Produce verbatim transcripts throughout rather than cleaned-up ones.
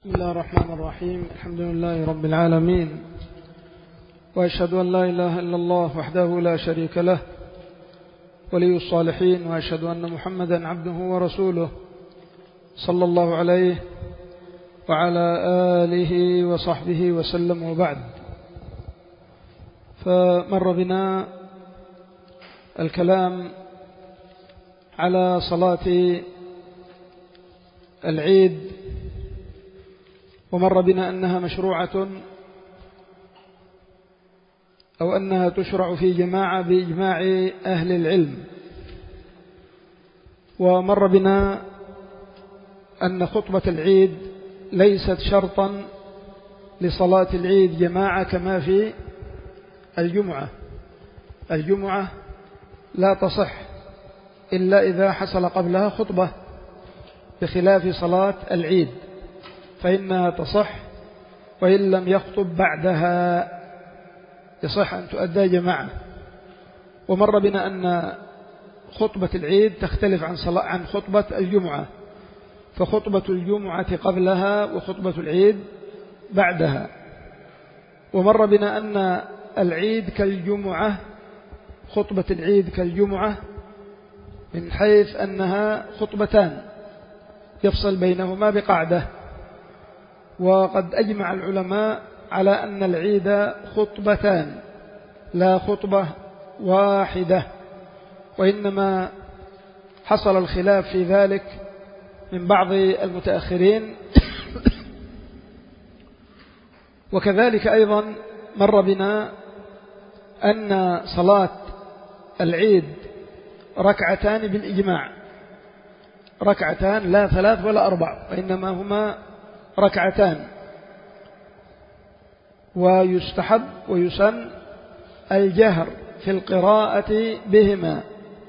بسم الله الرحمن الرحيم. الحمد لله رب العالمين، وأشهد أن لا إله إلا الله وحده لا شريك له ولي الصالحين، وأشهد أن محمدا عبده ورسوله صلى الله عليه وعلى آله وصحبه وسلم. وبعد، فمر بنا الكلام على صلاة العيد، ومر بنا أنها مشروعة أو أنها تشرع في جماعة بإجماع أهل العلم. ومر بنا أن خطبة العيد ليست شرطا لصلاة العيد جماعة كما في الجمعة. الجمعة لا تصح إلا إذا حصل قبلها خطبة، بخلاف صلاة العيد فإنها تصح وإن لم يخطب بعدها يصح أن تؤدى جماعة. ومر بنا أن خطبة العيد تختلف عن صلاة عن خطبة الجمعة، فخطبة الجمعة قبلها وخطبة العيد بعدها. ومر بنا أن العيد كالجمعة، خطبة العيد كالجمعة من حيث أنها خطبتان يفصل بينهما بقعدة. وقد أجمع العلماء على أن العيد خطبتان لا خطبة واحدة، وإنما حصل الخلاف في ذلك من بعض المتأخرين. وكذلك أيضا مر بنا أن صلاة العيد ركعتان بالإجماع، ركعتان لا ثلاث ولا أربع، وإنما هما ركعتان. ويستحب ويسن الجهر في القراءة بهما،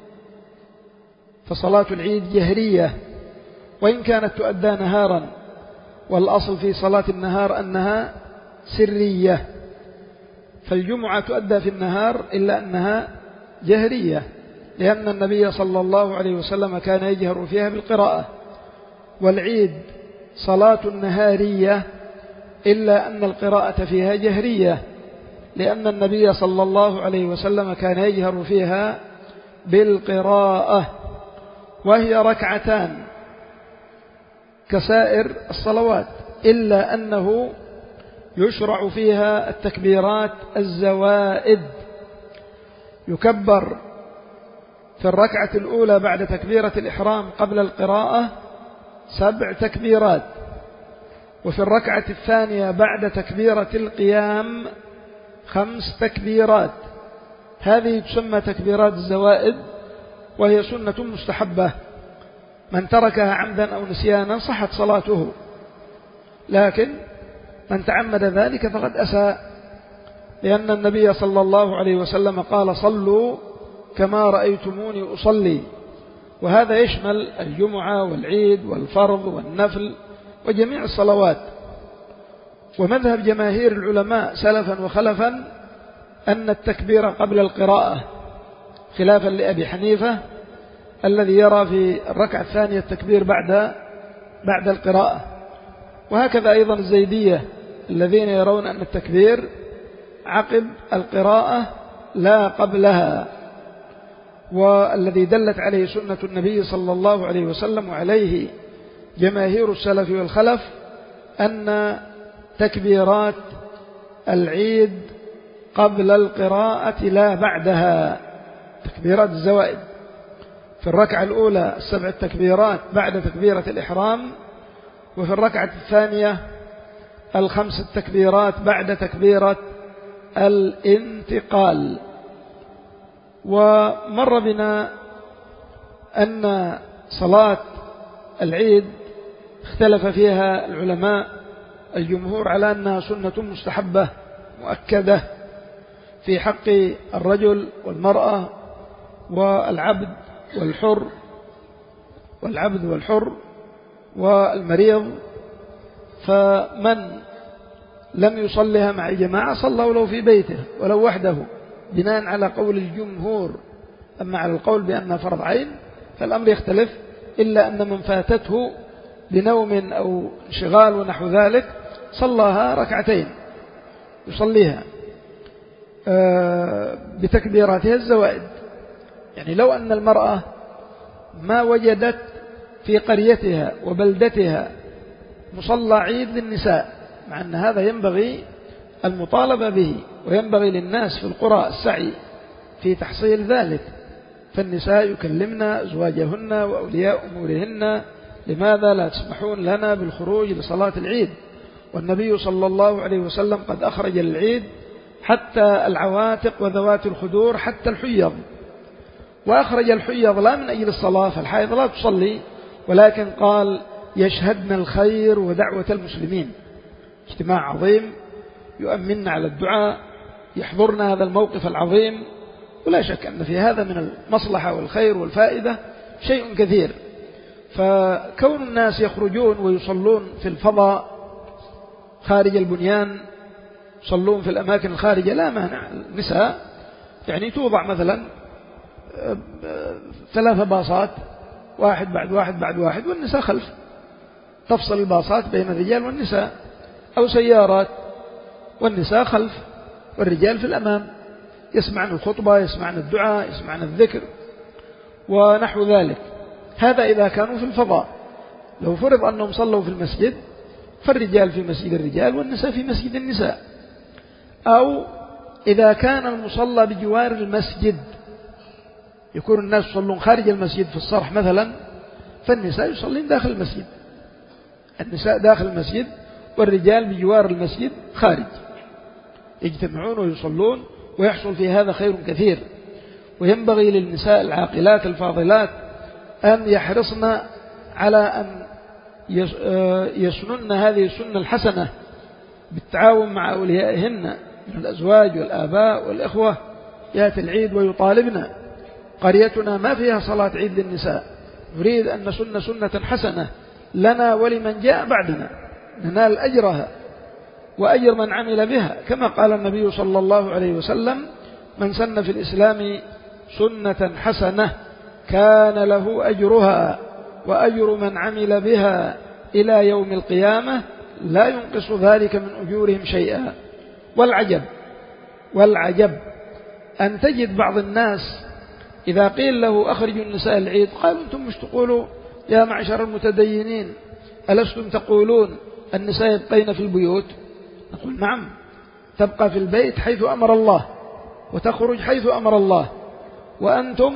فصلاة العيد جهرية وإن كانت تؤدى نهارا، والأصل في صلاة النهار أنها سرية، فالجمعة تؤدى في النهار إلا أنها جهرية، لأن النبي صلى الله عليه وسلم كان يجهر فيها بالقراءة. والعيد صلاة نهارية إلا أن القراءة فيها جهرية، لأن النبي صلى الله عليه وسلم كان يجهر فيها بالقراءة، وهي ركعتان كسائر الصلوات، إلا أنه يشرع فيها التكبيرات الزوائد. يكبر في الركعة الأولى بعد تكبيرة الإحرام قبل القراءة سبع تكبيرات، وفي الركعة الثانية بعد تكبيرة القيام خمس تكبيرات. هذه تسمى تكبيرات الزوائد، وهي سنة مستحبة، من تركها عمدا أو نسيانا صحت صلاته، لكن من تعمد ذلك فقد أساء، لأن النبي صلى الله عليه وسلم قال: صلوا كما رأيتموني أصلي. وهذا يشمل الجمعة والعيد والفرض والنفل وجميع الصلوات. ومذهب جماهير العلماء سلفا وخلفا أن التكبير قبل القراءة، خلافا لأبي حنيفة الذي يرى في الركعة الثانية التكبير بعد بعد القراءة. وهكذا أيضا الزيدية الذين يرون أن التكبير عقب القراءة لا قبلها، والذي دلت عليه سنة النبي صلى الله عليه وسلم وعليه جماهير السلف والخلف أن تكبيرات العيد قبل القراءة لا بعدها، تكبيرات الزوائد. في الركعة الأولى السبع التكبيرات بعد تكبيرة الإحرام، وفي الركعة الثانية الخمس التكبيرات بعد تكبيرة الانتقال. ومر بنا أن صلاة العيد اختلف فيها العلماء، الجمهور على أنها سنة مستحبة مؤكدة في حق الرجل والمرأة والعبد والحر والعبد والحر والمريض. فمن لم يصلها مع الجماعة صلى ولو في بيته ولو وحده، بناء على قول الجمهور. أما على القول بأنها فرض عين فالأمر يختلف، إلا أن من فاتته بنوم أو انشغال ونحو ذلك صلاها ركعتين يصليها بتكبيراتها الزوائد. يعني لو أن المرأة ما وجدت في قريتها وبلدتها مصلى عيد للنساء، مع أن هذا ينبغي المطالبة به وينبغي للناس في القرى السعي في تحصيل ذلك، فالنساء يكلمن أزواجهن وأولياء أمورهن لماذا لا تسمحون لنا بالخروج لصلاة العيد؟ والنبي صلى الله عليه وسلم قد أخرج للعيد حتى العواتق وذوات الخدور حتى الحيض، وأخرج الحيض لا من أجل الصلاة، فالحائض لا تصلي، ولكن قال يشهدن الخير ودعوة المسلمين، اجتماع عظيم يؤمن على الدعاء، يحضرن هذا الموقف العظيم، ولا شك أن في هذا من المصلحة والخير والفائدة شيء كثير. فكون الناس يخرجون ويصلون في الفضاء خارج البنيان، يصلون في الأماكن الخارجة لا مانع. النساء يعني توضع مثلا ثلاثة باصات واحد بعد واحد بعد واحد والنساء خلف، تفصل الباصات بين الرجال والنساء، أو سيارات والنساء خلف والرجال في الأمام، يسمعن الخطبة، يسمعن الدعاء، يسمعن الذكر ونحو ذلك. هذا إذا كانوا في الفضاء. لو فرض أنهم صلوا في المسجد فالرجال في مسجد الرجال والنساء في مسجد النساء، أو إذا كان المصلى بجوار المسجد، يكون الناس يصلون خارج المسجد في الصرح مثلا، فالنساء يصلين داخل المسجد، النساء داخل المسجد والرجال بجوار المسجد خارج، يجتمعون ويصلون، ويحصل في هذا خير كثير. وينبغي للنساء العاقلات الفاضلات أن يحرصن على أن يسنن هذه السنة الحسنة بالتعاون مع أوليائهن من الأزواج والآباء والإخوة، يأتي العيد ويطالبنا، قريتنا ما فيها صلاة عيد للنساء، نريد أن نسن سنة حسنة لنا ولمن جاء بعدنا ننال أجرها وأجر من عمل بها، كما قال النبي صلى الله عليه وسلم: من سن في الإسلام سنة حسنة كان له أجرها وأجر من عمل بها إلى يوم القيامة لا ينقص ذلك من أجورهم شيئا. والعجب والعجب أن تجد بعض الناس إذا قيل له أخرجوا النساء العيد قالوا: أنتم مش تقولوا يا معشر المتدينين ألستم تقولون النساء يبقين في البيوت؟ نقول: نعم، تبقى في البيت حيث أمر الله وتخرج حيث أمر الله، وأنتم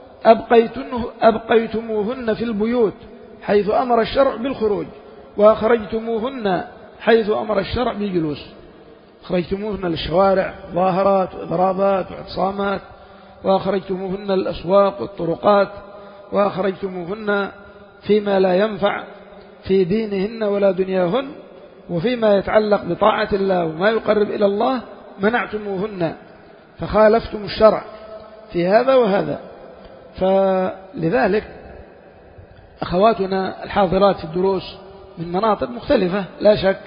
أبقيتموهن في البيوت حيث أمر الشرع بالخروج، وأخرجتموهن حيث أمر الشرع بالجلوس، أخرجتموهن للشوارع ظاهرات وإضرابات واعتصامات، وأخرجتموهن للأسواق والطرقات، وأخرجتموهن فيما لا ينفع في دينهن ولا دنياهن، وفيما يتعلق بطاعة الله وما يقرب إلى الله منعتموهن، فخالفتم الشرع في هذا وهذا. فلذلك أخواتنا الحاضرات في الدروس من مناطق مختلفة لا شك،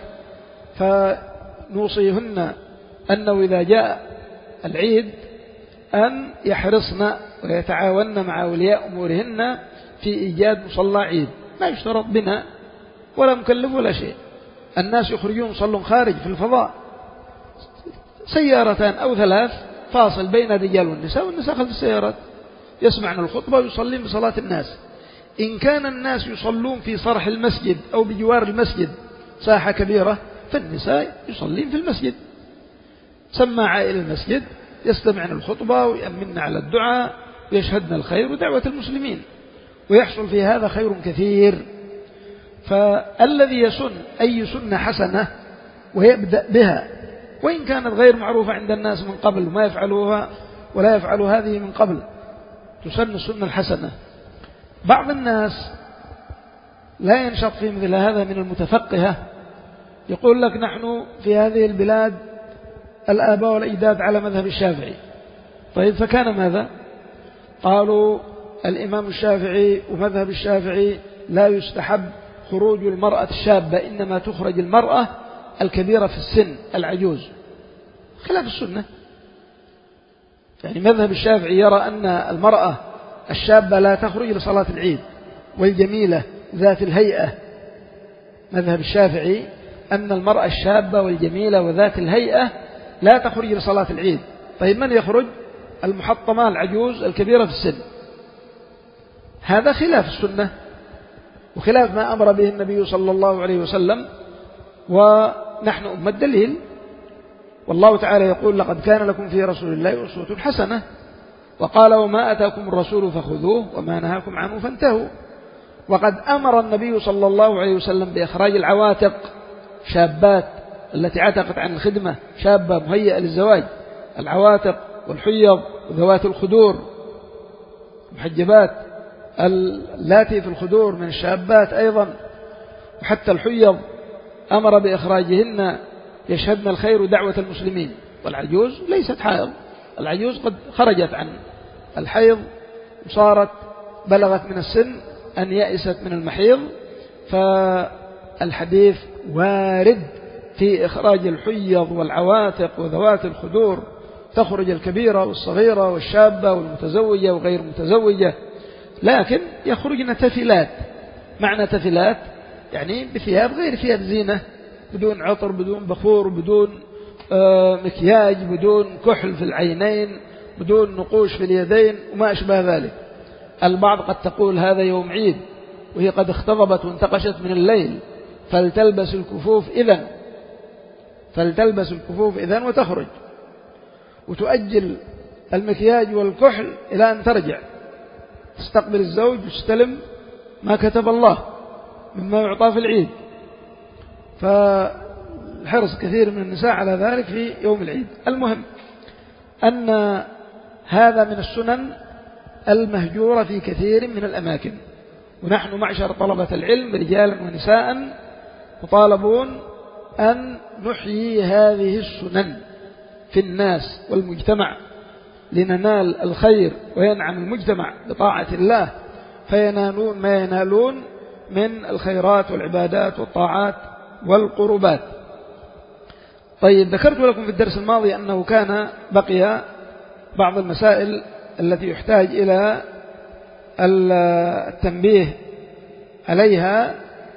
فنوصيهن أنه إذا جاء العيد أن يحرصن ويتعاون مع أولياء أمورهن في إيجاد مصلى عيد، ما يشترط بنا ولا مكلف ولا شيء. الناس يخرجون يصلون خارج في الفضاء، سيارتان أو ثلاث فاصل بين الرجال والنساء، والنساء خلف السيارات يسمعن الخطبة ويصلين بصلاة الناس. إن كان الناس يصلون في صرح المسجد أو بجوار المسجد ساحة كبيرة، فالنساء يصلين في المسجد، سماعة إلى المسجد، يستمعن الخطبة ويأمن على الدعاء ويشهدن الخير ودعوة المسلمين، ويحصل في هذا خير كثير. فالذي يسن أي سنة حسنة ويبدأ بها، وإن كانت غير معروفة عند الناس من قبل وما يفعلوها ولا يفعلوا هذه من قبل، تسن السنة الحسنة. بعض الناس لا ينشط في مثل هذا من المتفقهة، يقول لك: نحن في هذه البلاد الآباء والأجداد على مذهب الشافعي. طيب، فكان ماذا؟ قالوا: الإمام الشافعي ومذهب الشافعي لا يستحب خروج المرأة الشابة، إنما تخرج المرأة الكبيرة في السن العجوز، خلاف السنة. يعني مذهب الشافعي يرى أن المرأة الشابة لا تخرج لصلاة العيد، والجميلة ذات الهيئة مذهب الشافعي أن المرأة الشابة والجميلة وذات الهيئة لا تخرج لصلاة العيد. طيب من يخرج؟ المحطمة العجوز الكبيرة في السن. هذا خلاف السنة وخلاف ما أمر به النبي صلى الله عليه وسلم، ونحن أمة الدليل. والله تعالى يقول: لقد كان لكم في رسول الله أسوة حسنة، وقال: وما أتاكم الرسول فخذوه وما نهاكم عنه فانتهوا. وقد أمر النبي صلى الله عليه وسلم بإخراج العواتق، شابات التي عتقت عن الخدمة، شابة مهيئة للزواج، العواتق والحيض وذوات الخدور، محجبات اللاتي في الخدور من الشابات أيضا، وحتى الحيض أمر بإخراجهن يشهدن الخير ودعوة المسلمين. والعجوز ليست حائض، العجوز قد خرجت عن الحيض وصارت بلغت من السن أن يأست من المحيض، فالحديث وارد في إخراج الحيض والعواتق وذوات الخدور، تخرج الكبيرة والصغيرة والشابة والمتزوجة وغير متزوجة، لكن يخرجن تفلات. معنى تفلات يعني بثياب غير ثياب زينة، بدون عطر، بدون بخور، بدون مكياج، بدون كحل في العينين، بدون نقوش في اليدين وما أشبه ذلك. البعض قد تقول هذا يوم عيد وهي قد اختضبت وانتقشت من الليل، فلتلبس الكفوف إذن فلتلبس الكفوف إذن وتخرج، وتؤجل المكياج والكحل إلى أن ترجع تستقبل الزوج وتستلم ما كتب الله مما يعطى في العيد. فالحرص كثير من النساء على ذلك في يوم العيد. المهم أن هذا من السنن المهجورة في كثير من الأماكن، ونحن معشر طلبة العلم رجالا ونساء مطالبون أن نحيي هذه السنن في الناس والمجتمع لننال الخير وينعم المجتمع بطاعة الله، فينالون ما ينالون من الخيرات والعبادات والطاعات والقربات. طيب، ذكرت لكم في الدرس الماضي أنه كان بقي بعض المسائل التي يحتاج إلى التنبيه عليها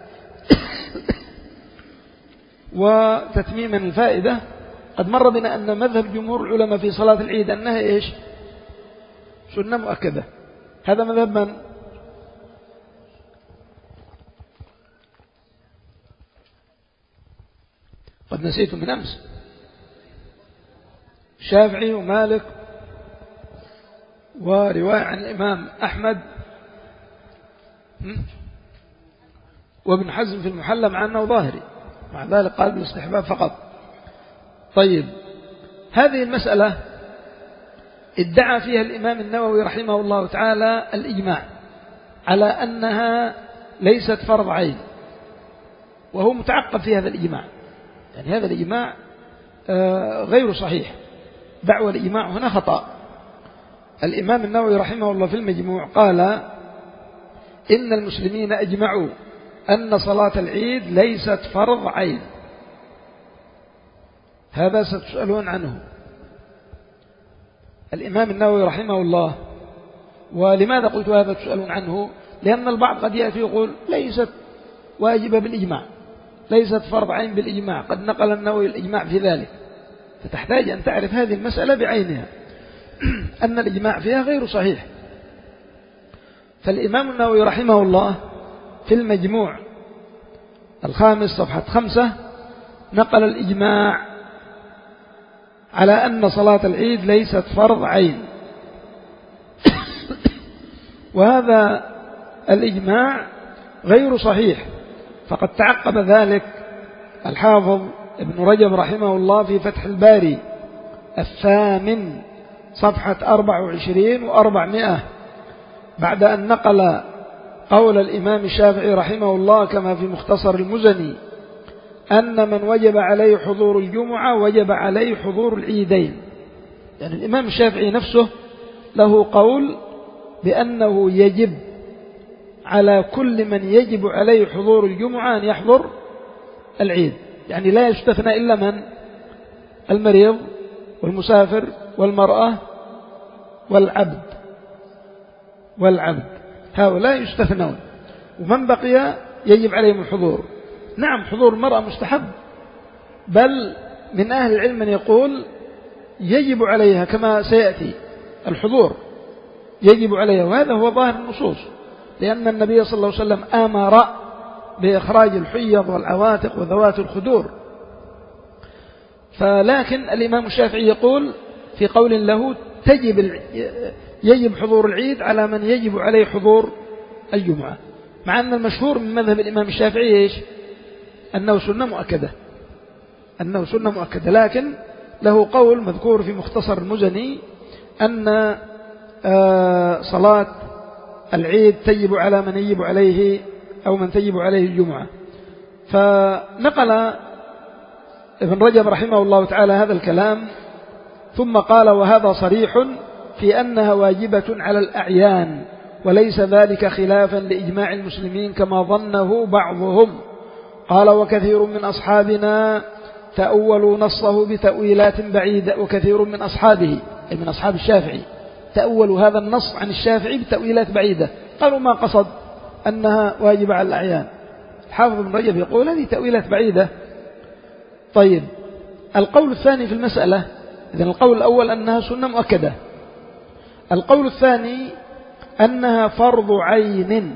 وتتميما الفائدة. قد مر بنا أن مذهب جمهور العلماء في صلاة العيد أنها إيش؟ سنة مؤكدة. هذا مذهب من؟ قد نسيتم من أمس. الشافعي ومالك، ورواية عن الإمام أحمد وابن حزم في المحلى مع أنه ظاهري، مع ذلك قال بالاستحباب فقط. طيب، هذه المسألة ادعى فيها الإمام النووي رحمه الله تعالى الإجماع على أنها ليست فرض عين، وهو متعقب في هذا الإجماع. يعني هذا الإجماع غير صحيح، دعوى الإجماع هنا خطأ. الإمام النووي رحمه الله في المجموع قال: إن المسلمين أجمعوا أن صلاة العيد ليست فرض عين. هذا ستسألون عنه. الإمام النووي رحمه الله. ولماذا قلت هذا تسألون عنه؟ لأن البعض قد يأتي يقول ليست واجبة بالإجماع، ليست فرض عين بالإجماع، قد نقل النووي الإجماع في ذلك. فتحتاج أن تعرف هذه المسألة بعينها أن الإجماع فيها غير صحيح. فالإمام النووي رحمه الله في المجموع الخامس صفحة خمسة نقل الإجماع على أن صلاة العيد ليست فرض عين، وهذا الإجماع غير صحيح. فقد تعقب ذلك الحافظ ابن رجب رحمه الله في فتح الباري الثامن صفحة أربع وعشرين وأربعمائة، بعد أن نقل قول الإمام الشافعي رحمه الله كما في مختصر المزني أن من وجب عليه حضور الجمعة وجب عليه حضور العيدين. يعني الإمام الشافعي نفسه له قول بأنه يجب على كل من يجب عليه حضور الجمعة أن يحضر العيد، يعني لا يستثنى إلا من؟ المريض والمسافر والمرأة والعبد والعبد هؤلاء يستثنون، ومن بقي يجب عليهم الحضور. نعم حضور المرأة مستحب، بل من أهل العلم من يقول يجب عليها كما سيأتي الحضور يجب عليها، وهذا هو ظاهر النصوص، لأن النبي صلى الله عليه وسلم آمر بإخراج الحيض والعواتق وذوات الخدور. فلكن الإمام الشافعي يقول في قول له تجب يجب حضور العيد على من يجب عليه حضور الجمعة، مع أن المشهور من مذهب الإمام الشافعي إيش؟ أنه سنة مؤكدة أنه سنة مؤكدة لكن له قول مذكور في مختصر المزني أن صلاة العيد تجب على من يجب عليه أو من تجب عليه الجمعة. فنقل ابن رجب رحمه الله تعالى هذا الكلام، ثم قال وهذا صريح في أنها واجبة على الأعيان، وليس ذلك خلافا لإجماع المسلمين كما ظنه بعضهم. قال وكثير من أصحابنا تأولوا نصه بتأويلات بعيدة، وكثير من أصحابه أي من أصحاب الشافعي تأولوا هذا النص عن الشافعي بتأويلات بعيدة، قالوا ما قصد أنها واجبة على الأعيان. الحافظ ابن رجب يقول هذه تأويلات بعيدة. طيب القول الثاني في المسألة، إذن القول الأول أنها سنة مؤكدة، القول الثاني أنها فرض عين،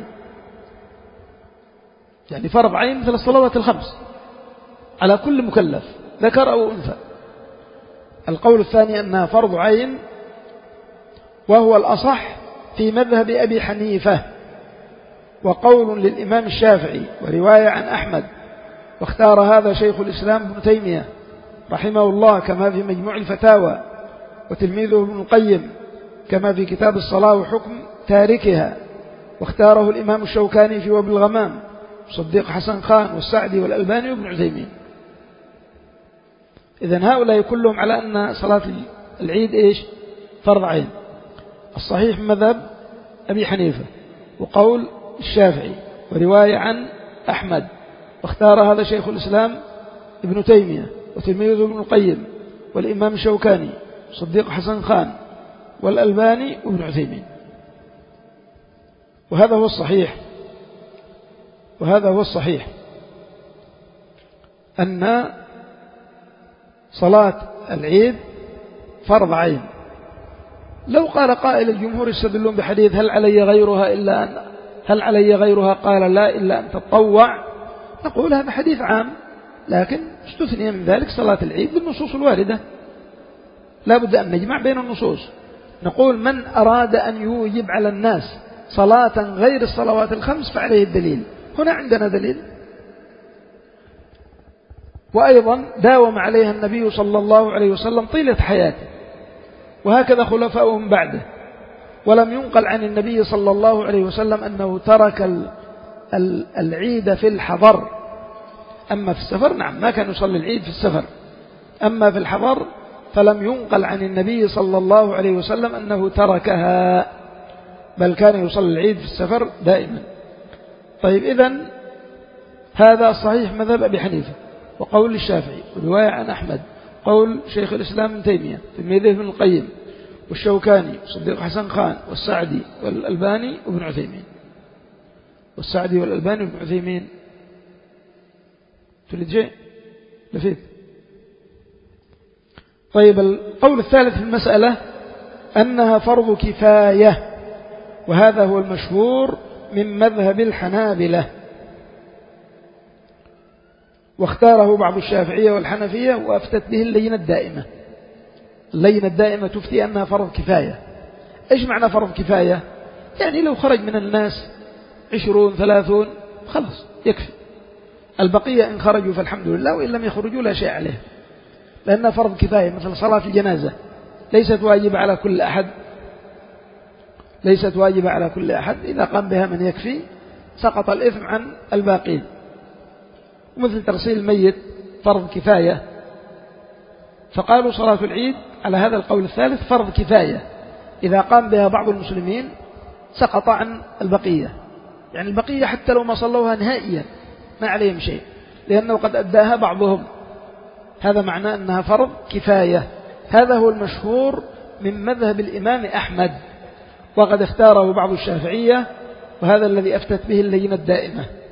يعني فرض عين مثل الصلوات الخمس على كل مكلف ذكر أو أنثى. القول الثاني أنها فرض عين، وهو الأصح في مذهب أبي حنيفة، وقول للإمام الشافعي ورواية عن أحمد، واختار هذا شيخ الإسلام ابن تيمية رحمه الله كما في مجموع الفتاوى، وتلميذه ابن القيم كما في كتاب الصلاة وحكم تاركها، واختاره الإمام الشوكاني في وابل الغمام، صديق حسن خان والسعدي والألباني وابن عثيمين. إذن هؤلاء كلهم على أن صلاة العيد إيش؟ فرض عين. الصحيح من مذهب أبي حنيفة وقول الشافعي ورواية عن أحمد، واختار هذا شيخ الإسلام ابن تيمية وتلميذه ابن القيم والإمام الشوكاني صديق حسن خان والألباني وابن عثيمين. وهذا هو الصحيح وهذا هو الصحيح أن صلاة العيد فرض عين. لو قال قائل الجمهور يستدلون بحديث هل علي غيرها إلا أن هل علي غيرها قال لا إلا أن تتطوع، نقول هذا حديث عام، لكن استثني من ذلك صلاة العيد بالنصوص الواردة. لا بد أن نجمع بين النصوص، نقول من أراد أن يوجب على الناس صلاة غير الصلوات الخمس فعليه الدليل، هنا عندنا دليل. وأيضا داوم عليها النبي صلى الله عليه وسلم طيلة حياته، وهكذا خلفاؤهم بعده، ولم ينقل عن النبي صلى الله عليه وسلم أنه ترك العيد في الحضر. أما في السفر نعم ما كان يصلي العيد في السفر، أما في الحضر فلم ينقل عن النبي صلى الله عليه وسلم أنه تركها، بل كان يصلي العيد في السفر دائما. طيب إذن هذا صحيح مذهب أبي حنيفة وقول الشافعي ورواية عن أحمد، قول شيخ الإسلام ابن تيمية تلميذه ابن القيم والشوكاني صديق حسن خان والسعدي والألباني وابن عثيمين. والسعدي والألباني وابن عثيمين تلد شيء لفيت. طيب القول الثالث في المسألة أنها فرض كفاية، وهذا هو المشهور من مذهب الحنابلة، واختاره بعض الشافعية والحنفية وأفتت به اللجنة الدائمة. اللجنة الدائمة تفتي أنها فرض كفاية. إيش معنى فرض كفاية؟ يعني لو خرج من الناس عشرون ثلاثون خلاص يكفي، البقية إن خرجوا فالحمد لله، وإن لم يخرجوا لا شيء عليه، لأنها فرض كفاية. مثل صلاة الجنازة ليست واجبة على كل أحد، ليست واجبة على كل أحد، إذا قام بها من يكفي سقط الإثم عن الباقين. ومثل ترسيل الميت فرض كفاية، فقالوا صلاة العيد على هذا القول الثالث فرض كفاية، إذا قام بها بعض المسلمين سقط عن البقية، يعني البقية حتى لو ما صلوها نهائيا ما عليهم شيء، لأنه قد أداها بعضهم. هذا معنى أنها فرض كفاية. هذا هو المشهور من مذهب الإمام أحمد، وقد اختاره بعض الشافعية، وهذا الذي أفتت به اللجنة الدائمة.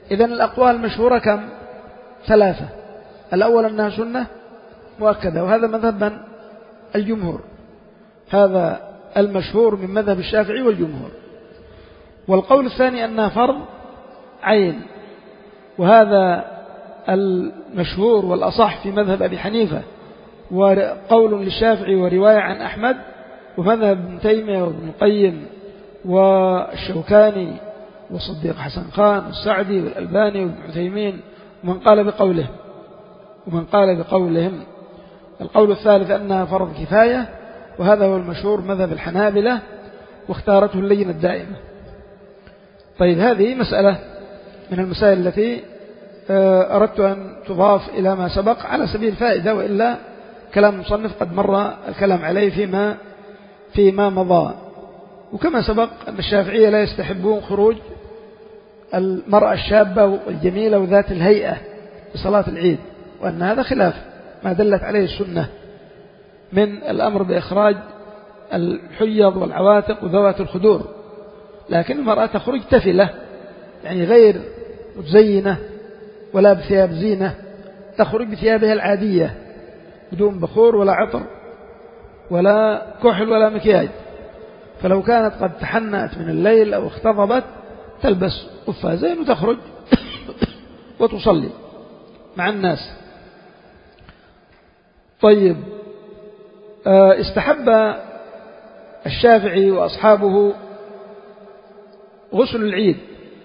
إذن الأقوال المشهورة كم؟ ثلاثة. الأول أنها سنة مؤكدة، وهذا مذهب الجمهور، هذا المشهور من مذهب الشافعي والجمهور. والقول الثاني أنها فرض عين، وهذا المشهور والأصح في مذهب أبي حنيفة، وقول للشافعي ورواية عن أحمد، ومذهب ابن تيمية وابن القيم والشوكاني وصديق حسن خان والسعدي والألباني وابن عثيمين ومن قال بقولهم ومن قال بقولهم. القول الثالث أنها فرض كفاية، وهذا هو المشهور مذهب الحنابلة، واختارته اللجنة الدائمة. طيب، هذه مسألة من المسائل التي أردت أن تضاف إلى ما سبق على سبيل الفائدة، وإلا كلام المصنف قد مر الكلام عليه فيما فيما مضى. وكما سبق أن الشافعية لا يستحبون خروج المرأة الشابة والجميلة وذات الهيئة لصلاة العيد، وأن هذا خلاف ما دلت عليه السنة من الأمر بإخراج الحيض والعواتق وذوات الخدور. لكن المرأة تخرج تفلة، يعني غير متزينة ولا بثياب زينة، تخرج بثيابها العادية بدون بخور ولا عطر ولا كحل ولا مكياج. فلو كانت قد تحنأت من الليل أو اختضبت تلبس قفازين وتخرج وتصلي مع الناس. طيب، استحب الشافعي وأصحابه غسل العيد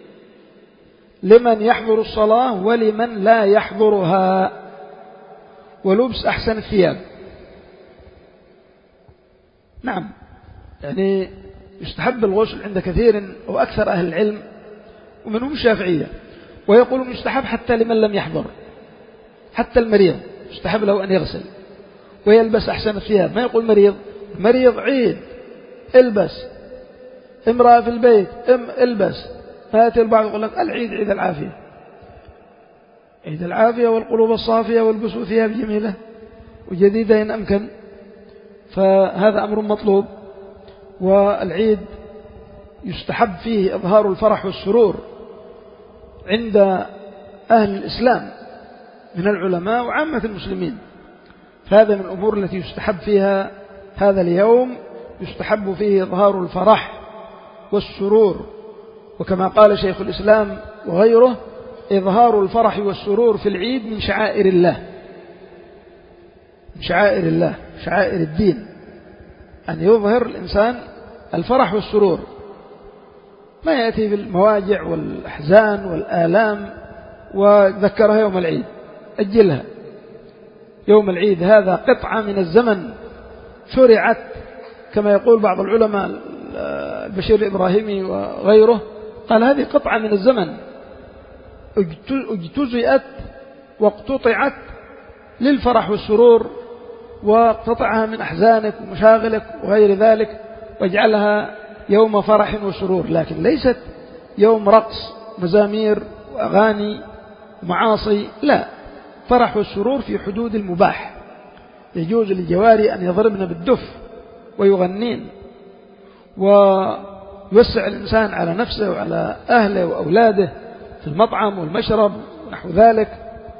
لمن يحضر الصلاة ولمن لا يحضرها، ولبس أحسن الثياب. نعم، يعني يستحب الغسل عند كثير أو أكثر أهل العلم ومنهم الشافعية، ويقولون يستحب حتى لمن لم يحضر، حتى المريض يستحب له أن يغسل ويلبس أحسن الثياب. ما يقول مريض مريض عيد البس، امرأة في البيت ام البس. فيأتي البعض يقول لك العيد عيد العافية، عيد العافية والقلوب الصافية، والبسوا ثياب جميلة وجديدة إن أمكن. فهذا أمر مطلوب، والعيد يستحب فيه إظهار الفرح والسرور عند أهل الإسلام من العلماء وعامة المسلمين. فهذا من الأمور التي يستحب فيها هذا اليوم، يستحب فيه إظهار الفرح والسرور، وكما قال شيخ الإسلام وغيره: إظهار الفرح والسرور في العيد من شعائر الله، من شعائر الله، شعائر الدين، أن يظهر الإنسان الفرح والسرور، ما يأتي بالمواجع والأحزان والآلام وذكرها يوم العيد، أجلها. يوم العيد هذا قطعة من الزمن شرعت، كما يقول بعض العلماء البشير الإبراهيمي وغيره، قال هذه قطعة من الزمن اجتزئت واقتطعت للفرح والسرور، واقتطعها من أحزانك ومشاغلك وغير ذلك، واجعلها يوم فرح وسرور، لكن ليست يوم رقص مزامير وأغاني ومعاصي، لا، فرح والسرور في حدود المباح. يجوز للجواري أن يضربن بالدف ويغنين، ويوسع الإنسان على نفسه وعلى أهله وأولاده في المطعم والمشرب ونحو ذلك.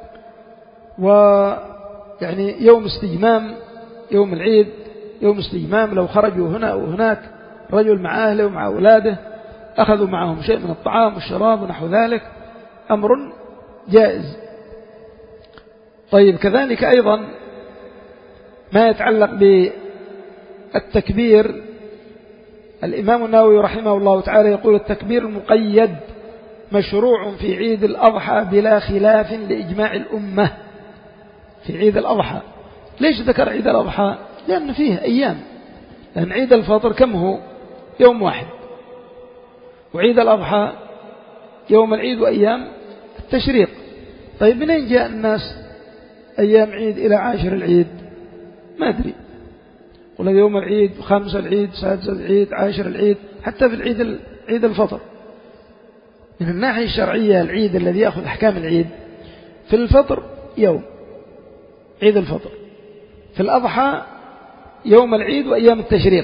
ويعني يوم استجمام، يوم العيد يوم استجمام، لو خرجوا هنا أو هناك، رجل مع أهله ومع أولاده أخذوا معهم شيء من الطعام والشراب ونحو ذلك، أمر جائز. طيب، كذلك أيضا ما يتعلق بالتكبير، الإمام النووي رحمه الله تعالى يقول: التكبير المقيد مشروع في عيد الأضحى بلا خلاف لإجماع الأمة. في عيد الأضحى، ليش ذكر عيد الأضحى؟ لأن فيه أيام، لأن عيد الفطر كم هو؟ يوم واحد، وعيد الأضحى يوم العيد وأيام التشريق. طيب، منين جاء الناس أيام عيد إلى عاشر العيد؟ ما أدري، قل يوم العيد، خامس العيد، سادس العيد، عاشر العيد، حتى في العيد عيد الفطر. من الناحية الشرعية العيد الذي يأخذ أحكام العيد في الفطر يوم عيد الفطر، في الأضحى يوم العيد وأيام التشريق،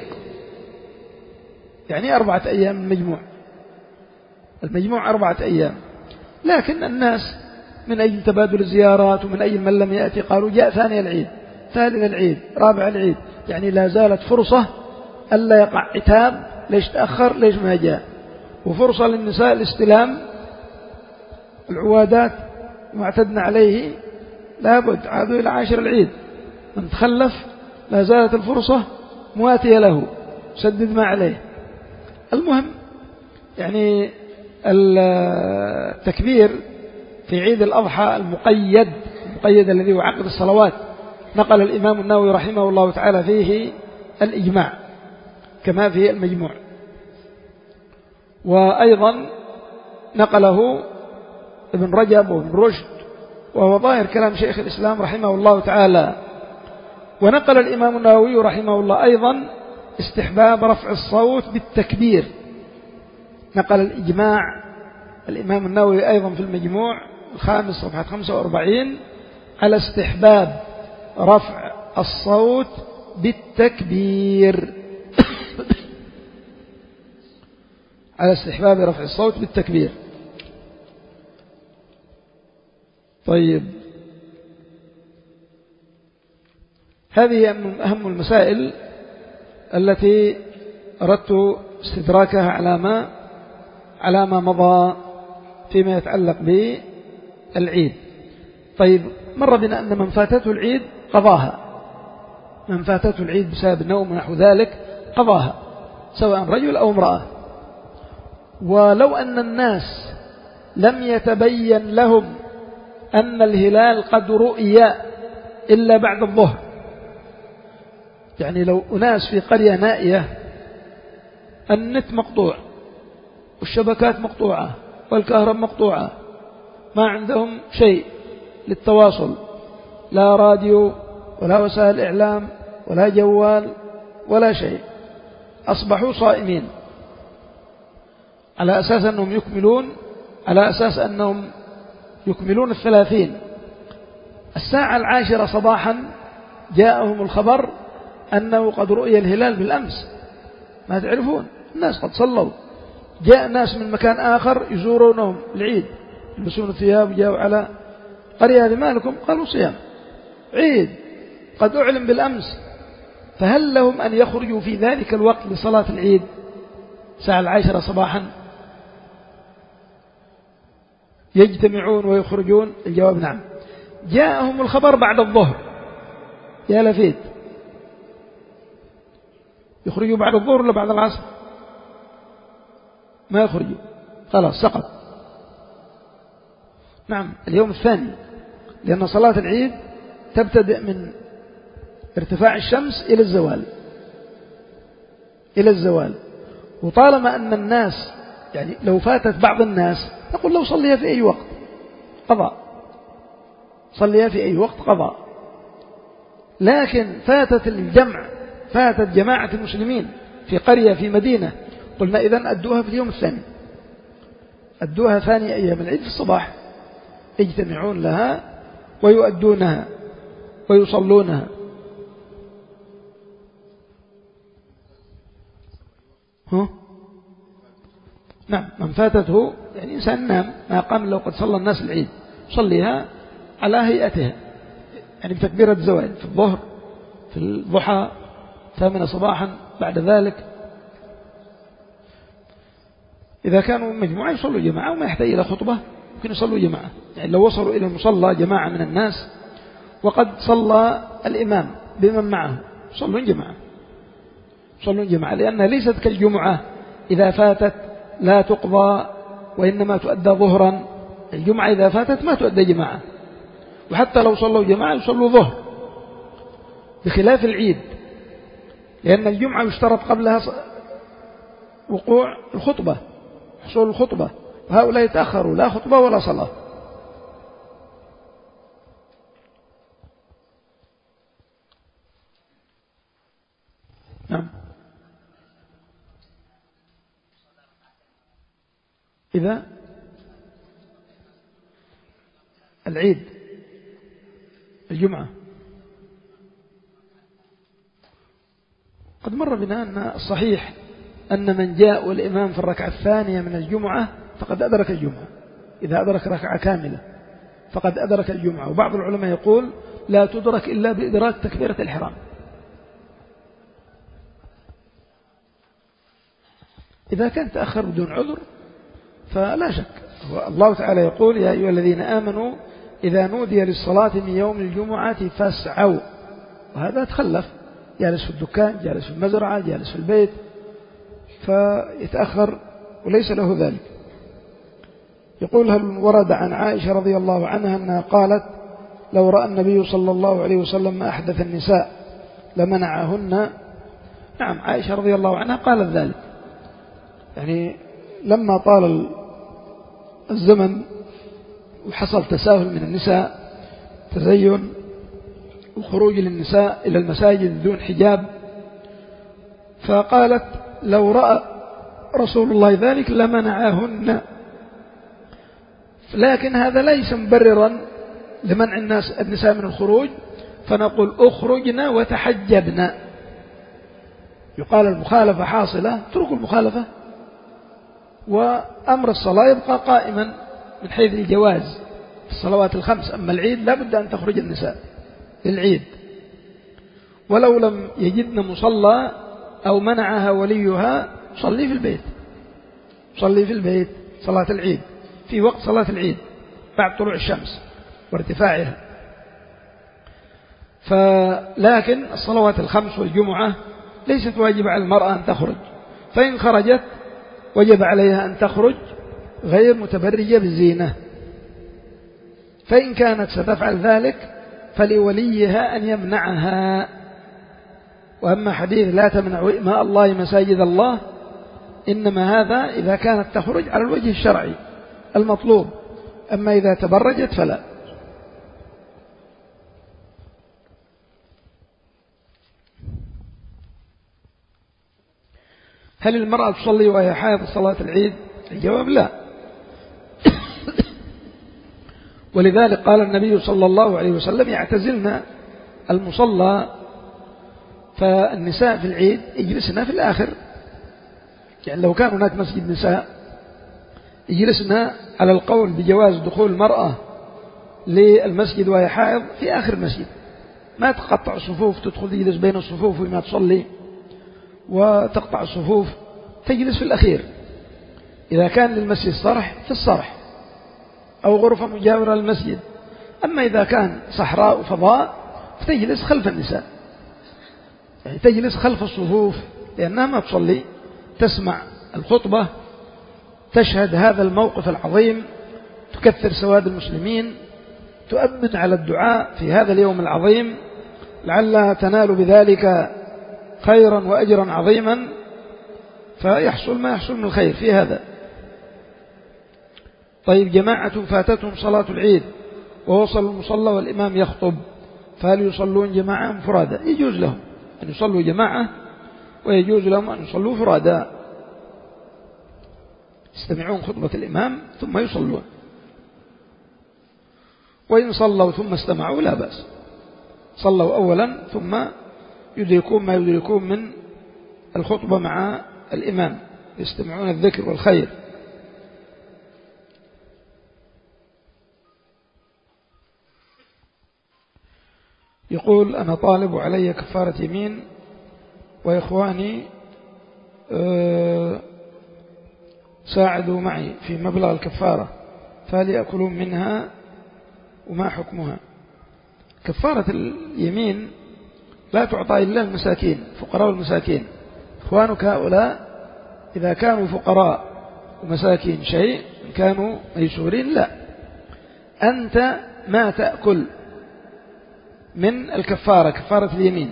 يعني أربعة أيام المجموع، المجموع أربعة أيام. لكن الناس من أجل تبادل الزيارات ومن أجل من لم يأتي قالوا جاء ثاني العيد، ثالث العيد، رابع العيد، يعني لا زالت فرصة ألا يقع عتاب ليش تأخر ليش ما جاء، وفرصة للنساء الاستلام العوادات ما اعتدنا عليه لابد عادوا إلى عاشر العيد، من تخلف لا زالت الفرصة مواتية له سدد ما عليه. المهم يعني التكبير في عيد الأضحى المقيد المقيد الذي هو عقد الصلوات نقل الإمام النووي رحمه الله تعالى فيه الإجماع كما في المجموع، وأيضا نقله ابن رجب وابن رشد وهو ظاهر كلام شيخ الإسلام رحمه الله تعالى. ونقل الإمام النووي رحمه الله أيضا استحباب رفع الصوت بالتكبير، نقل الإجماع الإمام النووي أيضا في المجموع الخامس صفحة خمسة وأربعين على استحباب رفع الصوت بالتكبير على استحباب رفع الصوت بالتكبير. طيب هذه أهم المسائل التي أردت استدراكها على ما على ما مضى فيما يتعلق بالعيد. طيب مر بنا أن من فاتته العيد قضاها، من فاتته العيد بسبب النوم ونحو ذلك قضاها سواء رجل أو امرأة. ولو أن الناس لم يتبين لهم أن الهلال قد رؤي إلا بعد الظهر، يعني لو أناس في قرية نائية النت مقطوع والشبكات مقطوعة والكهرباء مقطوعة ما عندهم شيء للتواصل، لا راديو ولا وسائل إعلام ولا جوال ولا شيء، أصبحوا صائمين على أساس أنهم يكملون على أساس أنهم يكملون الثلاثين. الساعة العاشرة صباحا جاءهم الخبر أنه قد رؤي الهلال بالأمس، ما تعرفون الناس قد صلوا، جاء ناس من مكان آخر يزورونهم العيد يلبسون الثياب جاءوا على قرية هذه ما لكم؟ قالوا صيام عيد قد أعلم بالأمس، فهل لهم أن يخرجوا في ذلك الوقت لصلاة العيد الساعة العاشرة صباحا يجتمعون ويخرجون؟ الجواب نعم. جاءهم الخبر بعد الظهر، يا لفيت يخرجوا بعد الظهر ولا بعد العصر؟ ما يخرجوا خلاص سقط. نعم اليوم الثاني، لأن صلاة العيد تبتدئ من ارتفاع الشمس إلى الزوال إلى الزوال وطالما أن الناس يعني لو فاتت بعض الناس نقول لو صليها في أي وقت قضاء، صليها في أي وقت قضاء، لكن فاتت الجمع فاتت جماعة المسلمين في قرية في مدينة، قلنا إذن أدوها في اليوم الثاني، أدوها ثاني أيام العيد في الصباح، يجتمعون لها ويؤدونها ويصلونها. ها؟ نعم من فاتته يعني إنسان نام ما قام لو قد صلى الناس العيد صليها على هيئتها، يعني بتكبيرة الزوال في الظهر في الضحى ثامنة صباحا بعد ذلك. إذا كانوا مجموعة يصلوا جماعة وما يحتاج إلى خطبة ممكن يصلوا جماعة، يعني لو وصلوا إلى المصلى جماعة من الناس وقد صلى الإمام بمن معه يصلون جماعة يصلون جماعة لأنها ليست كالجمعة إذا فاتت لا تقضى وإنما تؤدى ظهرا، الجمعة إذا فاتت ما تؤدى جماعة، وحتى لو صلوا جماعة يصلوا ظهر، بخلاف العيد لأن الجمعة يشترط قبلها وقوع الخطبة حصول الخطبة، وهؤلاء يتأخروا لا خطبة ولا صلاة. نعم إذا العيد الجمعة قد مر بنا أن الصحيح أن من جاء والإمام في الركعة الثانية من الجمعة فقد أدرك الجمعة إذا أدرك ركعة كاملة فقد أدرك الجمعة. وبعض العلماء يقول لا تدرك إلا بإدراك تكبيرة الإحرام. إذا كان تأخر بدون عذر فلا شك. الله تعالى يقول يا أيها الذين آمنوا إذا نودي للصلاة من يوم الجمعة فاسعوا، وهذا تخلف، جالس في الدكان، جالس في المزرعة، جالس في البيت، فيتأخر وليس له ذلك. يقول هل ورد عن عائشة رضي الله عنها أنها قالت لو رأى النبي صلى الله عليه وسلم ما أحدث النساء لمنعهن؟ نعم، عائشة رضي الله عنها قالت ذلك، يعني لما طال الزمن وحصل تساهل من النساء، تزين وخروج للنساء إلى المساجد دون حجاب، فقالت لو رأى رسول الله ذلك لمنعهن. لكن هذا ليس مبررا لمنع الناس النساء من الخروج، فنقول أخرجنا وتحجبنا. يقال المخالفة حاصلة، اتركوا المخالفة، وأمر الصلاة يبقى قائما من حيث الجواز في الصلوات الخمس. أما العيد لا بد أن تخرج النساء للعيد، ولو لم يجدن مصلى أو منعها وليها صلي في البيت، صلي في البيت صلاة العيد في وقت صلاة العيد بعد طلوع الشمس وارتفاعها. فلكن الصلوات الخمس والجمعة ليست واجب على المرأة أن تخرج، فإن خرجت وجب عليها أن تخرج غير متبرجة بالزينة. فإن كانت ستفعل ذلك فلوليها أن يمنعها. وأما حديث لا تمنعوا إماء الله مساجد الله، إنما هذا إذا كانت تخرج على الوجه الشرعي المطلوب، أما إذا تبرجت فلا. هل المرأة تصلي وهي حائض صلاة العيد؟ الجواب لا. ولذلك قال النبي صلى الله عليه وسلم يعتزلن المصلى، فالنساء في العيد يجلسن في الآخر. يعني لو كان هناك مسجد نساء يجلسن على القول بجواز دخول المرأة للمسجد وهي حائض في آخر المسجد، ما تقطع الصفوف، تدخل تجلس بين الصفوف وما تصلي وتقطع الصفوف، تجلس في الأخير. إذا كان للمسجد صرح في الصرح أو غرفة مجاورة للمسجد. أما إذا كان صحراء وفضاء فتجلس خلف النساء، يعني تجلس خلف الصفوف، لأنها ما تصلي، تسمع الخطبة، تشهد هذا الموقف العظيم، تكثر سواد المسلمين، تؤمن على الدعاء في هذا اليوم العظيم، لعلها تنال بذلك خيرا وأجرا عظيما، فيحصل ما يحصل من الخير في هذا. طيب، جماعة فاتتهم صلاة العيد ووصلوا المصلى والإمام يخطب، فهل يصلون جماعة أم فرادا؟ يجوز لهم أن يصلوا جماعة ويجوز لهم أن يصلوا فرادا، يستمعون خطبة الإمام ثم يصلون، وإن صلوا ثم استمعوا لا بأس، صلوا أولا ثم يدركون ما يدركون من الخطبة مع الإمام، يستمعون الذكر والخير. يقول أنا طالب وعلي كفارة يمين، وإخواني ساعدوا معي في مبلغ الكفارة، فهل يأكلون منها وما حكمها؟ كفارة اليمين لا تعطى إلا المساكين، فقراء والمساكين. إخوانك هؤلاء إذا كانوا فقراء ومساكين شيء، إن كانوا ميسورين لا، أنت ما تأكل من الكفارة، كفارة اليمين.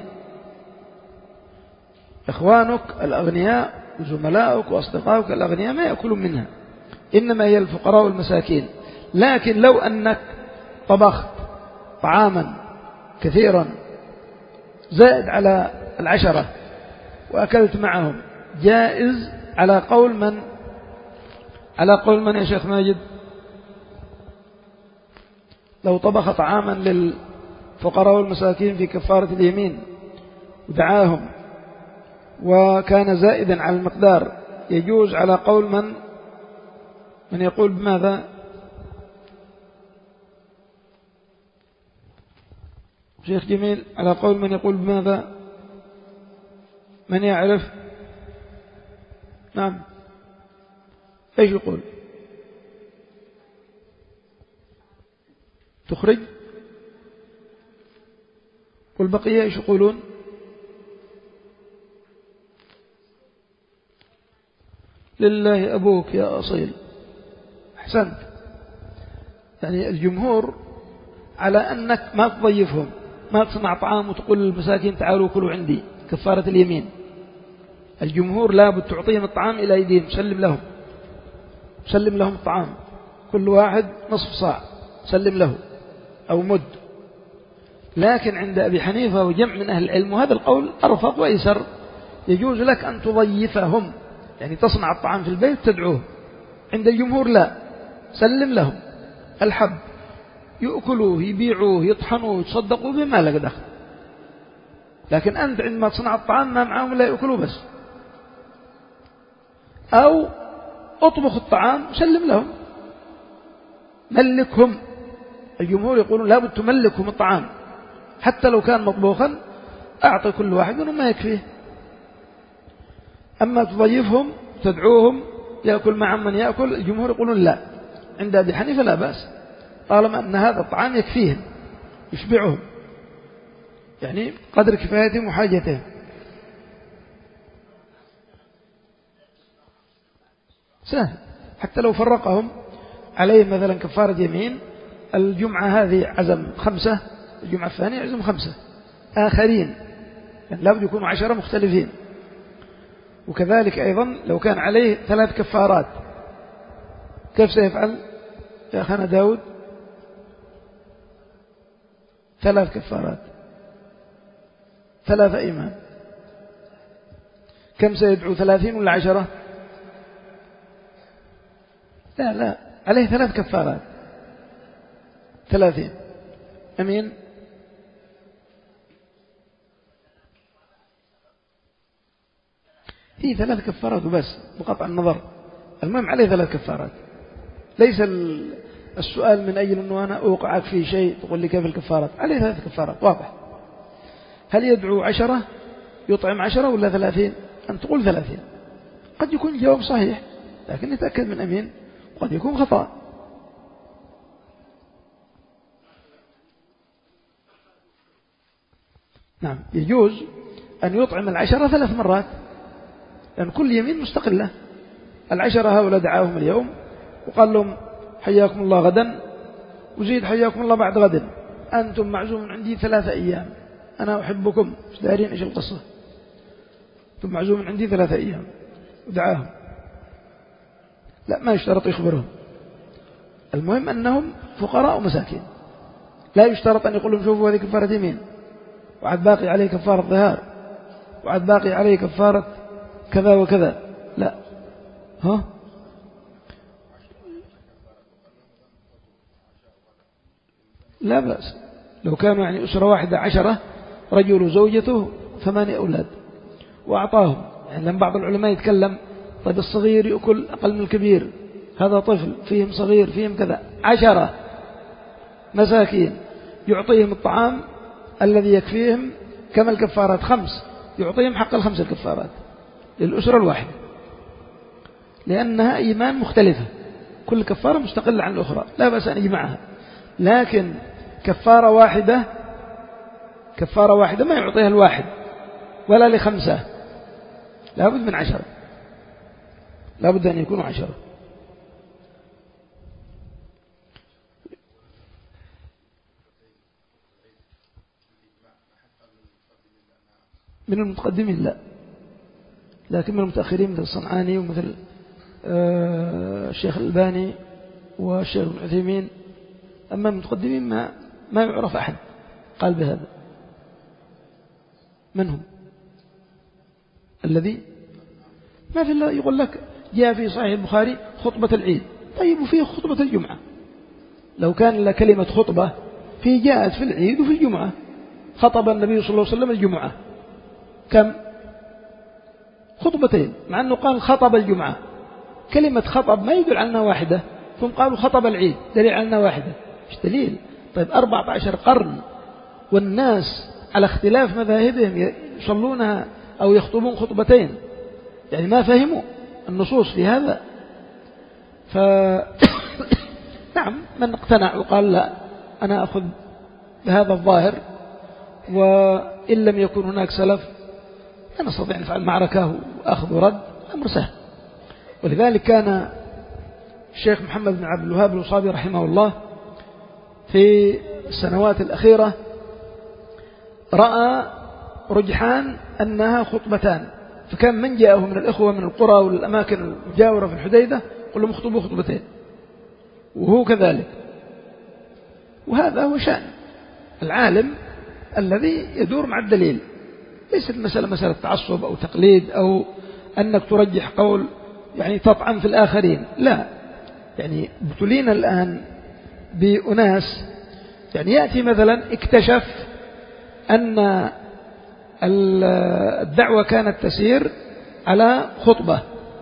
إخوانك الأغنياء وزملاؤك وأصدقائك الأغنياء ما يأكلون منها، إنما هي الفقراء والمساكين. لكن لو أنك طبخت طعاما كثيرا زائد على العشرة وأكلت معهم، جائز على قول من؟ على قول من يا شيخ ماجد؟ لو طبخ طعاما للفقراء والمساكين في كفارة اليمين ودعاهم وكان زائدا على المقدار، يجوز على قول من؟ من يقول بماذا؟ شيخ جميل، على قول من يقول بماذا؟ من يعرف؟ نعم، ايش يقول؟ تخرج. والبقية ايش يقولون؟ لله أبوك يا أصيل، أحسنت. يعني الجمهور على أنك ما تضيفهم، ما تصنع طعام وتقول للمساكين تعالوا كلوا عندي، كفارة اليمين. الجمهور لابد تعطيهم الطعام إلى أيديهم، سلم لهم، سلم لهم الطعام، كل واحد نصف صاع سلم له أو مد. لكن عند أبي حنيفة وجمع من أهل العلم، وهذا القول أرفق وأيسر، يجوز لك أن تضيفهم، يعني تصنع الطعام في البيت تدعوه. عند الجمهور لا، سلم لهم الحب، يأكلوه يبيعوه يطحنوه يتصدقوا بما لك دخل. لكن أنت عندما تصنع الطعام ما معهم لا يأكلوه بس، أو أطبخ الطعام سلم لهم، ملكهم. الجمهور يقولون لابد تملكهم الطعام حتى لو كان مطبوخا، أعطي كل واحد منهم ما يكفيه. أما تضيفهم تدعوهم يأكل مع من يأكل، الجمهور يقولون لا. عند أبي حنيفة لا بأس، طالما أن هذا الطعام يكفيهم يشبعهم، يعني قدر كفايتهم وحاجتهم. سهل، حتى لو فرقهم عليه مثلا كفارة يمين، الجمعة هذه عزم خمسة، الجمعة الثانية عزم خمسة آخرين، يعني لابد يكونوا عشرة مختلفين. وكذلك أيضا لو كان عليه ثلاث كفارات كيف سيفعل يا أخانا داود؟ ثلاث كفارات، ثلاثة أيمان، كم سيدعو؟ ثلاثين ولا عشرة؟ لا لا، عليه ثلاث كفارات، ثلاثين. أمين. هي ثلاث كفارات وبس بقطع النظر، المهم عليه ثلاث كفارات. ليس السؤال من أجل أنه أنا أوقعك في شيء تقول لي كيف الكفارات، عليه ثلاث كفارات واضح. هل يدعو عشرة يطعم عشرة ولا ثلاثين؟ أن تقول ثلاثين. قد يكون الجواب صحيح لكن نتأكد من أمين، وقد يكون خطأ. نعم، يجوز أن يطعم العشرة ثلاث مرات، لأن كل يمين مستقلة. العشرة هؤلاء دعاهم اليوم وقال لهم حياكم الله غدا، وزيد حياكم الله بعد غد، أنتم معزوم عندي ثلاثة أيام، أنا أحبكم، مش دارين إيش القصة، أنتم معزوم عندي ثلاثة أيام، ودعاهم. لا، ما يشترط يخبرهم، المهم أنهم فقراء ومساكين. لا يشترط أن يقول لهم شوفوا هذه كفارة يمين، وعد باقي عليه كفارة ظهار، وعد باقي عليه كفارة كذا وكذا، لا. ها؟ لا بأس لو كانوا يعني أسرة واحدة عشرة، رجل وزوجته ثمانية أولاد وأعطاهم. يعني لما بعض العلماء يتكلم طيب الصغير يأكل أقل من الكبير، هذا طفل فيهم صغير فيهم كذا، عشرة مساكين يعطيهم الطعام الذي يكفيهم كما الكفارات خمس، يعطيهم حق الخمس الكفارات للأسرة الواحدة، لأنها إيمان مختلفة، كل كفارة مستقلة عن الأخرى، لا بأس أن يجمعها. لكن كفارة واحدة كفارة واحدة ما يعطيها الواحد ولا لخمسة، لابد من عشرة، لابد أن يكونوا عشرة. من المتقدمين لا، لكن من المتأخرين مثل الصنعاني ومثل الشيخ الألباني والشيخ ابن عثيمين. أما المتقدمين ما ما يعرف أحد قال بهذا. من هم الذي ما في الله؟ يقول لك جاء في صحيح البخاري خطبة العيد، طيب وفيه خطبة الجمعة، لو كان لكلمة خطبة في جاءت في العيد وفي الجمعة. خطب النبي صلى الله عليه وسلم الجمعة كم؟ خطبتين، مع أنه قال خطب الجمعة. كلمة خطب ما يدل على أنها واحدة، ثم قالوا خطب العيد دليل على أنها واحدة. إيش دليل؟ طيب أربعة عشر قرن والناس على اختلاف مذاهبهم يصلونها أو يخطبون خطبتين، يعني ما فهموا النصوص في هذا. ف نعم من اقتنع وقال لا أنا أخذ بهذا الظاهر، وإن لم يكن هناك سلف لا نستطيع نفعل معركة وأخذ ورد، أمر سهل. ولذلك كان الشيخ محمد بن عبد الوهاب الوصابي رحمه الله في السنوات الأخيرة رأى رجحان أنها خطبتان، فكان من جاءه من الإخوة من القرى والأماكن المجاورة في الحديدة قل لهم اخطبوا خطبتين، وهو كذلك. وهذا هو شأن العالم الذي يدور مع الدليل، ليست المسألة مسألة تعصب أو تقليد أو أنك ترجح قول يعني تطعن في الآخرين، لا. يعني ابتلينا الآن بأناس يعني يأتي مثلا اكتشف أن الدعوة كانت تسير على خطبة،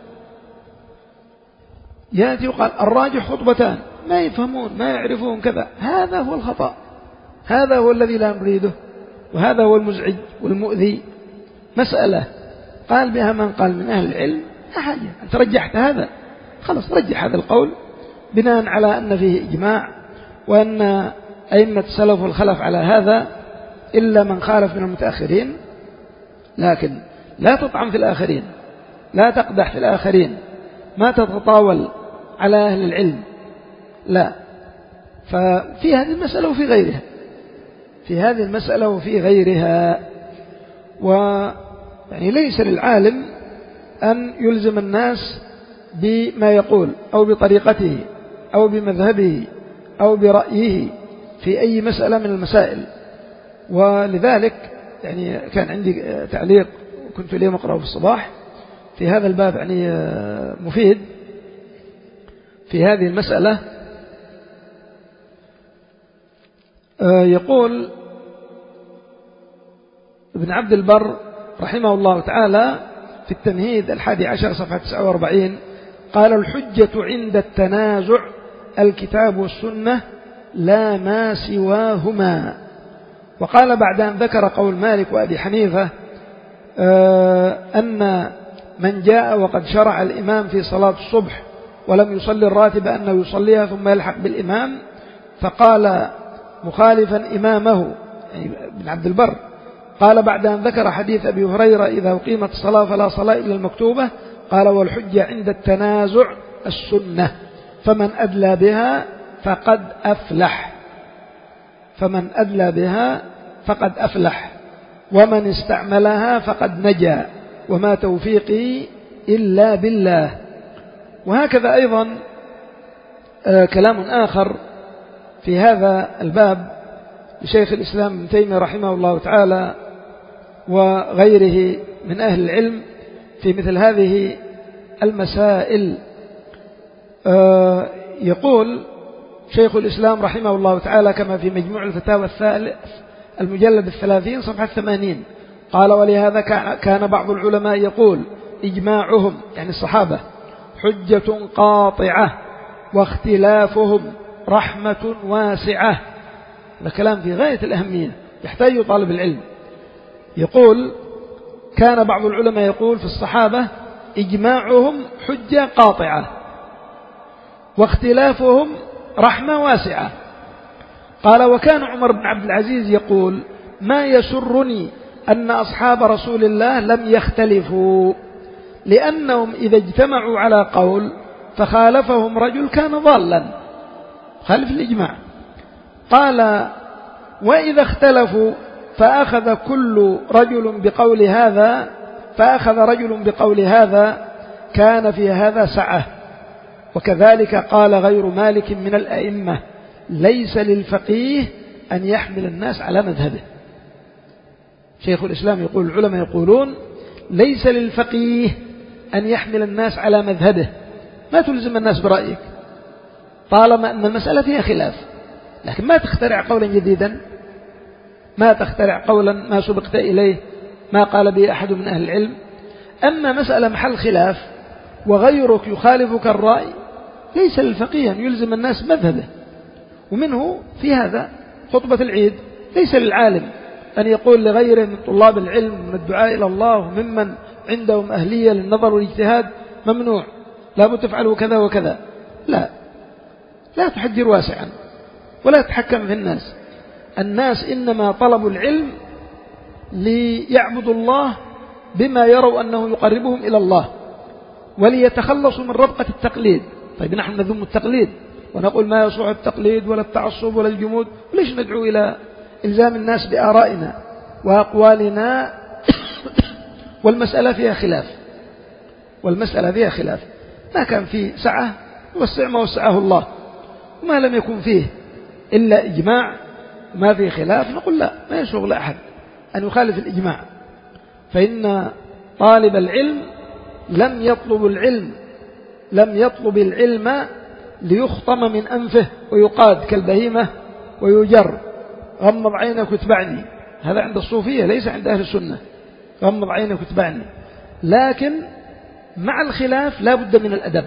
يأتي وقال الراجح خطبتان، ما يفهمون ما يعرفون كذا. هذا هو الخطأ، هذا هو الذي لا نريده، وهذا هو المزعج والمؤذي. مسألة قال بها من قال من أهل العلم لا حاجة، أنت رجحت هذا خلاص رجح هذا القول بناء على أن فيه إجماع وأن أئمة السلف والخلف على هذا إلا من خالف من المتأخرين. لكن لا تطعن في الآخرين، لا تقدح في الآخرين، ما تتطاول على أهل العلم، لا. ففي هذه المسألة وفي غيرها، في هذه المسألة وفي غيرها. ويعني ليس للعالم أن يلزم الناس بما يقول أو بطريقته أو بمذهبه أو برأيه في أي مسألة من المسائل. ولذلك يعني كان عندي تعليق كنت اليوم أقرأه في الصباح في هذا الباب يعني مفيد في هذه المسألة. يقول ابن عبد البر رحمه الله تعالى في التمهيد الحادي عشر صفحة تسعة وأربعين قال الحجة عند التنازع الكتاب والسنة لا ما سواهما. وقال بعد أن ذكر قول مالك وأبي حنيفة أن من جاء وقد شرع الإمام في صلاة الصبح ولم يصلي الراتب أنه يصليها ثم يلحق بالإمام، فقال مخالفا إمامه يعني ابن عبد البر قال بعد أن ذكر حديث أبي هريرة إذا أقيمت الصلاة فلا صلاة إلا المكتوبة، قال والحجة عند التنازع السنة فمن أدلى بها فقد أفلح، فمن أدلى بها فقد أفلح ومن استعملها فقد نجا وما توفيقي إلا بالله. وهكذا أيضا آه كلام آخر في هذا الباب لشيخ الإسلام ابن تيمية رحمه الله تعالى وغيره من أهل العلم في مثل هذه المسائل. آه يقول شيخ الإسلام رحمه الله تعالى كما في مجموع الفتاوى الثالث المجلد الثلاثين صفحة ثمانين قال ولهذا كان بعض العلماء يقول إجماعهم يعني الصحابة حجة قاطعة واختلافهم رحمة واسعة. هذا كلام في غاية الأهمية يحتاج طالب العلم. يقول كان بعض العلماء يقول في الصحابة إجماعهم حجة قاطعة واختلافهم رحمة واسعة. قال وكان عمر بن عبد العزيز يقول ما يسرني أن أصحاب رسول الله لم يختلفوا لأنهم إذا اجتمعوا على قول فخالفهم رجل كان ضالا خالف الإجماع. قال وإذا اختلفوا فأخذ كل رجل بقول هذا فأخذ رجل بقول هذا كان في هذا سعة. وكذلك قال غير مالك من الأئمة ليس للفقيه أن يحمل الناس على مذهبه. شيخ الإسلام يقول العلماء يقولون ليس للفقيه أن يحمل الناس على مذهبه، ما تلزم الناس برأيك طالما أن المسألة فيها خلاف، لكن ما تخترع قولا جديدا، ما تخترع قولا ما سبقت إليه ما قال به أحد من أهل العلم. أما مسألة محل خلاف وغيرك يخالفك الرأي ليس للفقيه أن يلزم الناس مذهبه. ومنه في هذا خطبة العيد ليس للعالم أن يقول لغيره من طلاب العلم من الدعاء إلى الله وممن عندهم أهلية للنظر والاجتهاد ممنوع، لا بد تفعلوا كذا وكذا. لا، لا تحجر واسعا ولا تحكم في الناس. الناس إنما طلبوا العلم ليعبدوا الله بما يروا أنه يقربهم إلى الله، وليتخلصوا من ربقة التقليد. طيب نحن نذم التقليد ونقول ما يصلح التقليد ولا التعصب ولا الجمود، وليش ندعو إلى إلزام الناس بآرائنا وأقوالنا؟ والمسألة فيها خلاف، والمسألة فيها خلاف. ما كان فيه سعة وسع ما وسعه الله، وما لم يكن فيه إلا إجماع وما فيه خلاف نقول لا، ما يسوغ لأحد أن يخالف الإجماع. فإن طالب العلم لم يطلب العلم لم يطلب العلم ليخطم من أنفه ويقاد كالبهيمة ويجر. غمض عينك واتبعني، هذا عند الصوفية ليس عند أهل السنة. غمض عينك واتبعني، لكن مع الخلاف لا بد من الأدب.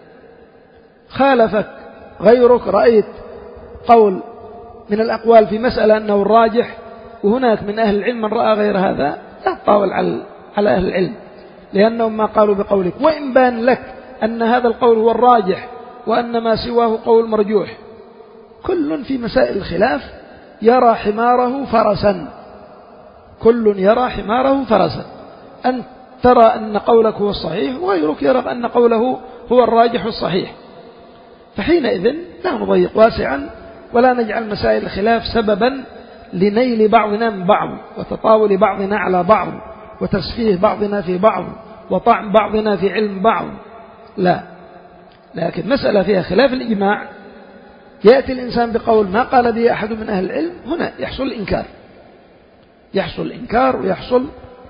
خالفك غيرك، رأيت قول من الأقوال في مسألة أنه الراجح، وهناك من أهل العلم من رأى غير هذا، لا تطاول على أهل العلم، لأنهم ما قالوا بقولك، وإن بان لك أن هذا القول هو الراجح وأن ما سواه قول مرجوح. كل في مسائل الخلاف يرى حماره فرسا، كل يرى حماره فرسا. أن ترى أن قولك هو الصحيح وغيرك يرى أن قوله هو الراجح الصحيح، فحينئذ لا نضيق واسعا ولا نجعل مسائل الخلاف سببا لنيل بعضنا من بعض وتطاول بعضنا على بعض وتسفيه بعضنا في بعض وطعن بعضنا في علم بعض. لا، لكن مسألة فيها خلاف الإجماع، يأتي الإنسان بقول ما قال به أحد من أهل العلم، هنا يحصل الإنكار، يحصل الإنكار ويحصل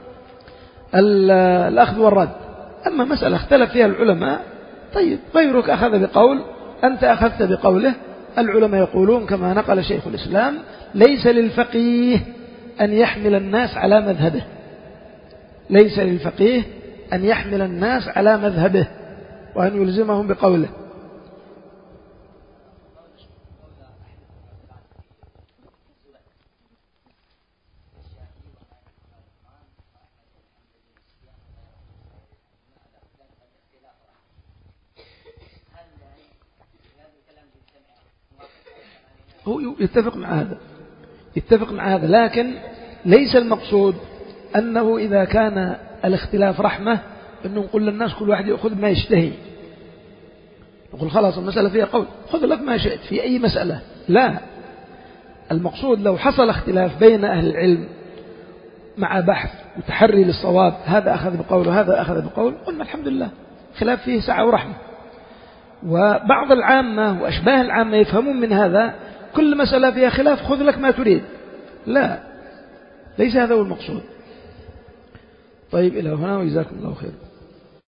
الأخذ والرد. أما مسألة اختلف فيها العلماء، طيب غيرك أخذ بقول، أنت أخذت بقوله. العلماء يقولون كما نقل شيخ الإسلام: ليس للفقيه أن يحمل الناس على مذهبه، ليس للفقيه أن يحمل الناس على مذهبه وأن يلزمهم بقوله. هو يتفق مع هذا، يتفق مع هذا، لكن ليس المقصود أنه إذا كان الاختلاف رحمة أنه نقول للناس كل واحد يأخذ ما يشتهي، نقول خلاص المسألة فيها قول خذ لك ما شئت في أي مسألة. لا، المقصود لو حصل اختلاف بين أهل العلم مع بحث وتحري للصواب، هذا أخذ بقول وهذا أخذ بقول، قلنا الحمد لله خلاف فيه سعة ورحمة. وبعض العامة وأشباه العامة يفهمون من هذا كل مسألة فيها خلاف خذ لك ما تريد. لا، ليس هذا هو المقصود. طيب إلى هنا وجزاكم الله خير.